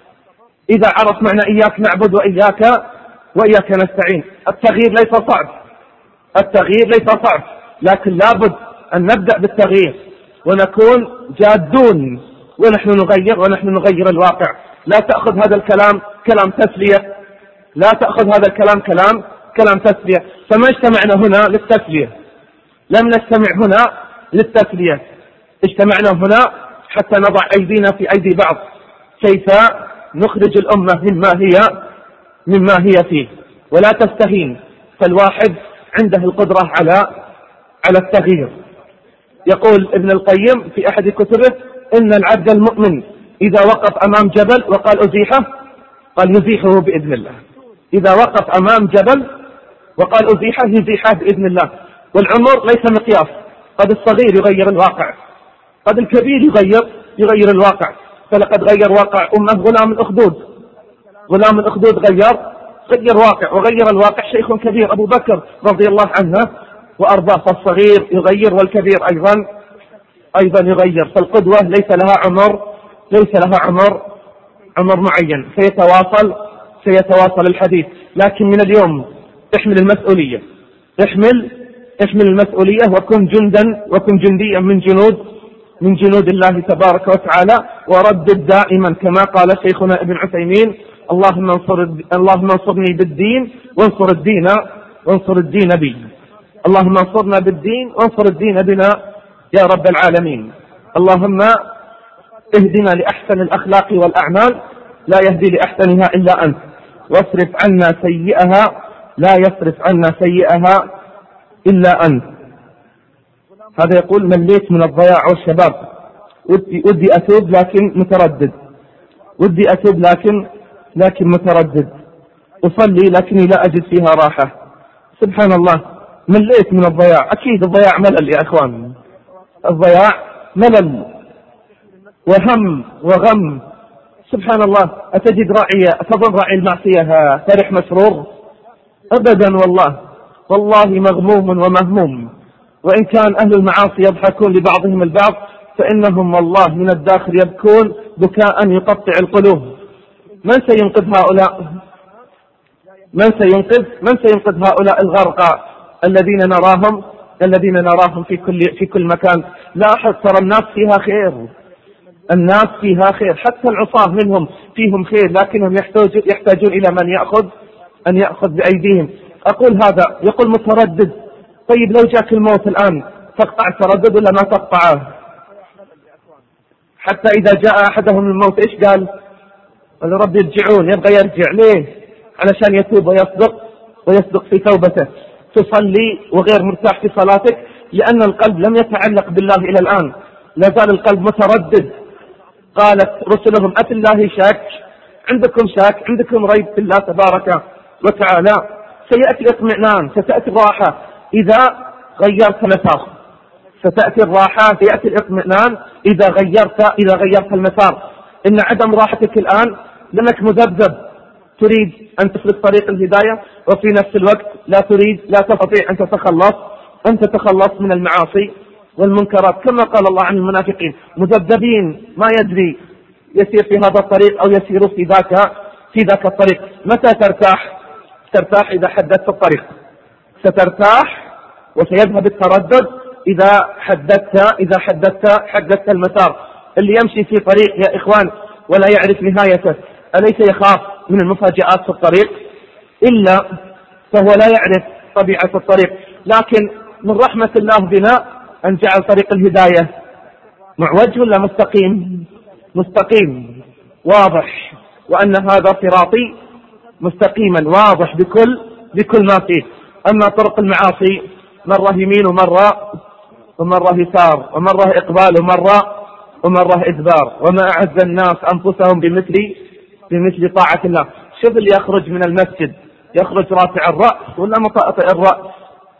إذا عرف معنى إياك نعبد وإياك وإياك نستعين. التغيير ليس صعب، التغيير ليس صعب، لكن لابد أن نبدأ بالتغيير ونكون جادون ونحن نغير ونحن نغير الواقع. لا تأخذ هذا الكلام كلام تسلية، لا تأخذ هذا الكلام كلام كلام تسلية. فما اجتمعنا هنا للتسلية، لم نجتمع هنا للتسلية، اجتمعنا هنا حتى نضع أيدينا في أيدي بعض كيف نخرج الأمة مما هي مما هي فيه. ولا تستهين، فالواحد عنده القدرة على على التغيير. يقول ابن القيم في أحد كتبه: إن العبد المؤمن إذا وقف أمام جبل وقال أزيحه، قال يزيحه بإذن الله. إذا وقف أمام جبل وقال أزيحه يزيحه بإذن الله. والعمر ليس مقياس، قد الصغير يغير الواقع، قد الكبير يغير يغير الواقع. فلقد غير واقع أمه غلام الأخدود، غلام الأخدود غير غير واقع، وغير الواقع شيخ كبير أبو بكر رضي الله عنه وأرضاه. فالصغير يغير والكبير أيضا أيضا يغير. فالقدوة ليس لها عمر ليس لها عمر عمر معين. سيتواصل سيتواصل الحديث، لكن من اليوم احمل المسؤولية، احمل احمل المسؤولية وكن جندا وكن جنديا من جنود من جنود الله تبارك وتعالى. وردد دائما كما قال شيخنا ابن عثيمين: اللهم انصر اللهم انصرني بالدين وانصر الدين وانصر الدين بي. اللهم انصرنا بالدين وانصر الدين بنا يا رب العالمين. اللهم اهدنا لأحسن الأخلاق والأعمال، لا يهدي لأحسنها إلا أنت، واصرف عنا سيئها، لا يصرف عنا سيئها إلا أنت. هذا يقول: مليت من الضياع والشباب، ودي, ودي أتوب لكن متردد، ودي أتوب لكن لكن متردد، أصلي لكني لا أجد فيها راحة. سبحان الله، مليت من الضياع. أكيد الضياع ملل يا إخوان، الضياع ملل وهم وغم. سبحان الله، أتجد راعية تظن راعي المعصية فرح مسرور؟ أبدا، والله والله مغموم ومهموم. وإن كان أهل المعاصي يضحكون لبعضهم البعض، فإنهم والله من الداخل يبكون بكاء يقطع القلوب. من سينقذ هؤلاء؟ من سينقذ من سينقذ هؤلاء الغرقى الذين نراهم الذين نراهم في كل في كل مكان؟ لاحظ، ترى الناس فيها خير، الناس فيها خير، حتى العصاة منهم فيهم خير، لكنهم يحتاجون يحتاجون إلى من يأخذ أن يأخذ بأيديهم. أقول هذا، يقول متردد. طيب لو جاك الموت الآن تقطع التردد ولا ما تقطعه؟ حتى إذا جاء أحدهم الموت إيش قال؟ قال: رب يرجعون. يبغى يرجع ليه؟ علشان يتوب ويصدق ويصدق في توبته. تصلي وغير مرتاح في صلاتك لأن القلب لم يتعلق بالله إلى الآن، لا زال القلب متردد. قالت رسلهم: أفي الله شك؟ عندكم شك، عندكم ريب في الله تبارك وتعالى. سيأتي الاطمئنان، ستأتي الراحة إذا غيرت مسار، ستأتي الراحة، سيأتي الاطمئنان إذا غيرت إذا غيرت المسار. إن عدم راحتك الآن لأنك مذبذب، تريد أن تسلك طريق الهداية، وفي نفس الوقت لا تريد لا تستطيع أن تتخلص أن تتخلص من المعاصي والمنكرات. كما قال الله عن المنافقين: مذبذبين ما يدري يسير في هذا الطريق أو يسير في ذاك في ذاك الطريق. متى ترتاح؟ ترتاح إذا حددت الطريق، سترتاح وسيذهب التردد إذا حددت إذا حددت حددت المسار. اللي يمشي في طريق يا إخوان ولا يعرف نهايته، أليس يخاف من المفاجآت في الطريق؟ إلا فهو لا يعرف طبيعة الطريق. لكن من رحمة الله بنا أن جعل طريق الهداية معوج ولا مستقيم؟ مستقيم واضح، وأن هذا صراطي مستقيما واضح بكل بكل ما فيه. أما طرق المعاصي مرة يمين ومرة ومرة يسار ومرة إقبال ومرة ومرة إدبار، وما أعز الناس أنفسهم بمثل بمثل طاعة الله. شوف اللي يخرج من المسجد يخرج رافع الرأس ولا مطأطئ الرأس؟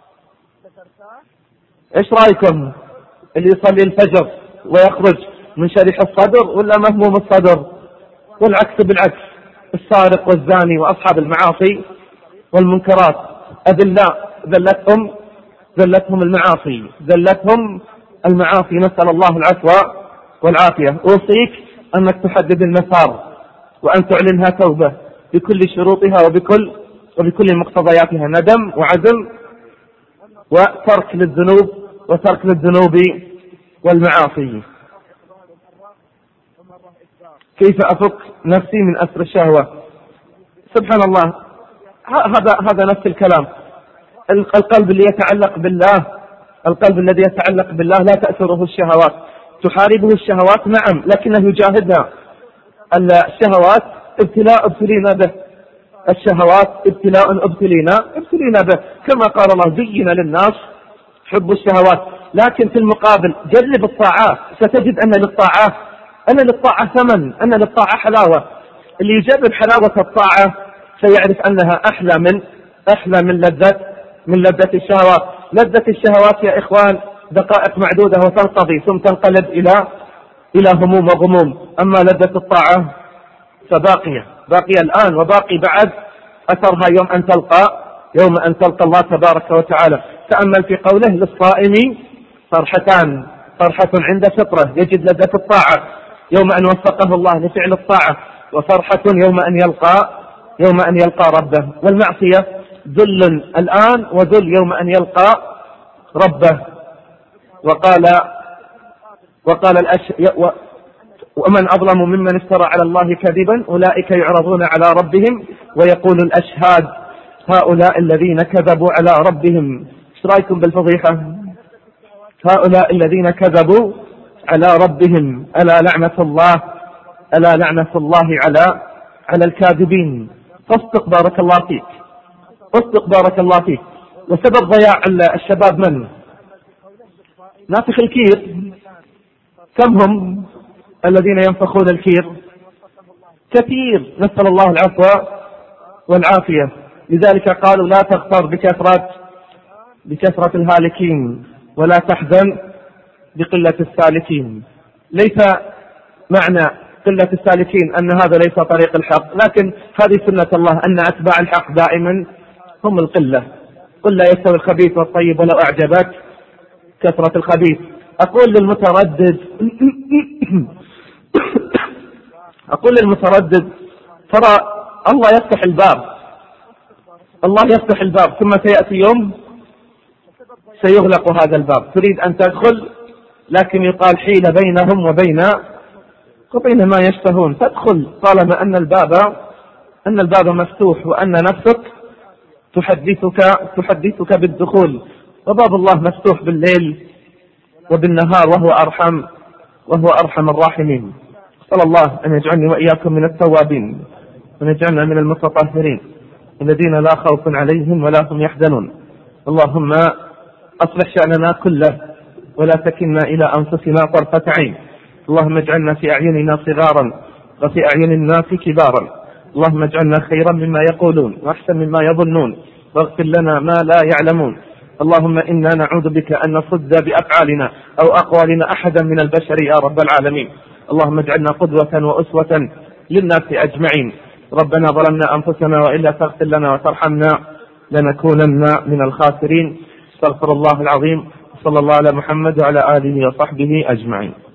إيش رأيكم؟ اللي يصلي الفجر ويخرج منشرح الصدر ولا مهموم الصدر؟ والعكس بالعكس، السارق والزاني وأصحاب المعاصي والمنكرات أذلاء ذلتهم ذلتهم المعاصي ذلتهم المعاصي نسأل الله العفو والعافية. أوصيك أنك تحدد المسار وأن تعلنها توبة بكل شروطها وبكل وبكل مقتضياتها، ندم وعزم وترك للذنوب وترك للذنوب والمعاصي. كيف أفك نفسي من أسر الشهوة؟ سبحان الله، هذا هذا نفس الكلام. القلب اللي يتعلق بالله القلب الذي يتعلق بالله لا تأثره الشهوات، تحاربه الشهوات نعم لكنه يجاهدها. الشهوات ابتلاء ابتلينا به، الشهوات ابتلاء ابتلينا ابتلينا به، كما قال الله زين للناس حب الشهوات. لكن في المقابل جرب الطاعات، ستجد أن للطاعات أن للطاعة ثمن، أن للطاعة حلاوة. اللي يجرب حلاوة الطاعة سيعرف أنها أحلى من أحلى من لذة من لذة الشهوات. لذة الشهوات يا إخوان دقائق معدودة وتنقضي ثم تنقلب إلى إلى هموم وغموم. أما لذة الطاعة فباقية باقية الآن وباقي بعد أثرها يوم أن تلقى يوم أن تلقى الله تبارك وتعالى. تأمل في قوله للصائم فرحتان، فرحة عند فطره يجد لذة الطاعة يوم أن وفقه الله لفعل الطاعة، وفرحة يوم أن يلقى يوم أن يلقى ربه. والمعصية ذل الآن وذل يوم أن يلقى ربه. وقال وقال الأش... و... ومن أظلم ممن افترى على الله كذبا أولئك يعرضون على ربهم ويقول الأشهاد هؤلاء الذين كذبوا على ربهم. ايش رأيكم بالفضيحة؟ هؤلاء الذين كذبوا على ربهم ألا لعنة الله ألا لعنة الله على على الكاذبين. فاصدق بارك الله فيك، اصدق بارك الله فيك. وسبب ضياع الشباب من؟ نافخ الكير. كم هم الذين ينفخون الكير؟ كثير، نسأل الله العفو والعافية. لذلك قالوا لا تغتر بكثرة بكثرة الهالكين ولا تحزن بقلة السالكين. ليس معنى قلة السالكين أن هذا ليس طريق الحق، لكن هذه سنة الله أن أتباع الحق دائما هم القلة. قل لا يستوي الخبيث والطيب ولو أعجبك كثرة الخبيث. أقول للمتردد أقول للمتردد ترى الله يفتح الباب الله يفتح الباب ثم سيأتي يوم سيغلق هذا الباب. تريد أن تدخل لكن يقال حيل بينهم وبين وبين ما يشتهون، تدخل طالما أن الباب أن الباب مفتوح وأن نفسك تحدثك تحدثك بالدخول. وباب الله مفتوح بالليل وبالنهار وهو أرحم وهو أرحم الراحمين. صلى الله أن يجعلني وإياكم من التوابين ونجعلنا من المتطهرين الذين لا خوف عليهم ولا هم يحزنون. اللهم أصلح شأننا كله ولا تكلنا إلى أنفسنا طرفة عين. اللهم اجعلنا في أعيننا صغارا وفي أعين الناس كبارا. اللهم اجعلنا خيرا مما يقولون وأحسن مما يظنون واغفر لنا ما لا يعلمون. اللهم إنا نعوذ بك أن نصد بأفعالنا أو أقوالنا أحدا من البشر يا رب العالمين. اللهم اجعلنا قدوة وأسوة للناس أجمعين. ربنا ظلمنا أنفسنا وإلا تغفر لنا وترحمنا لنكونن من الخاسرين. استغفر الله العظيم. صلى الله على محمد وعلى آله وصحبه أجمعين.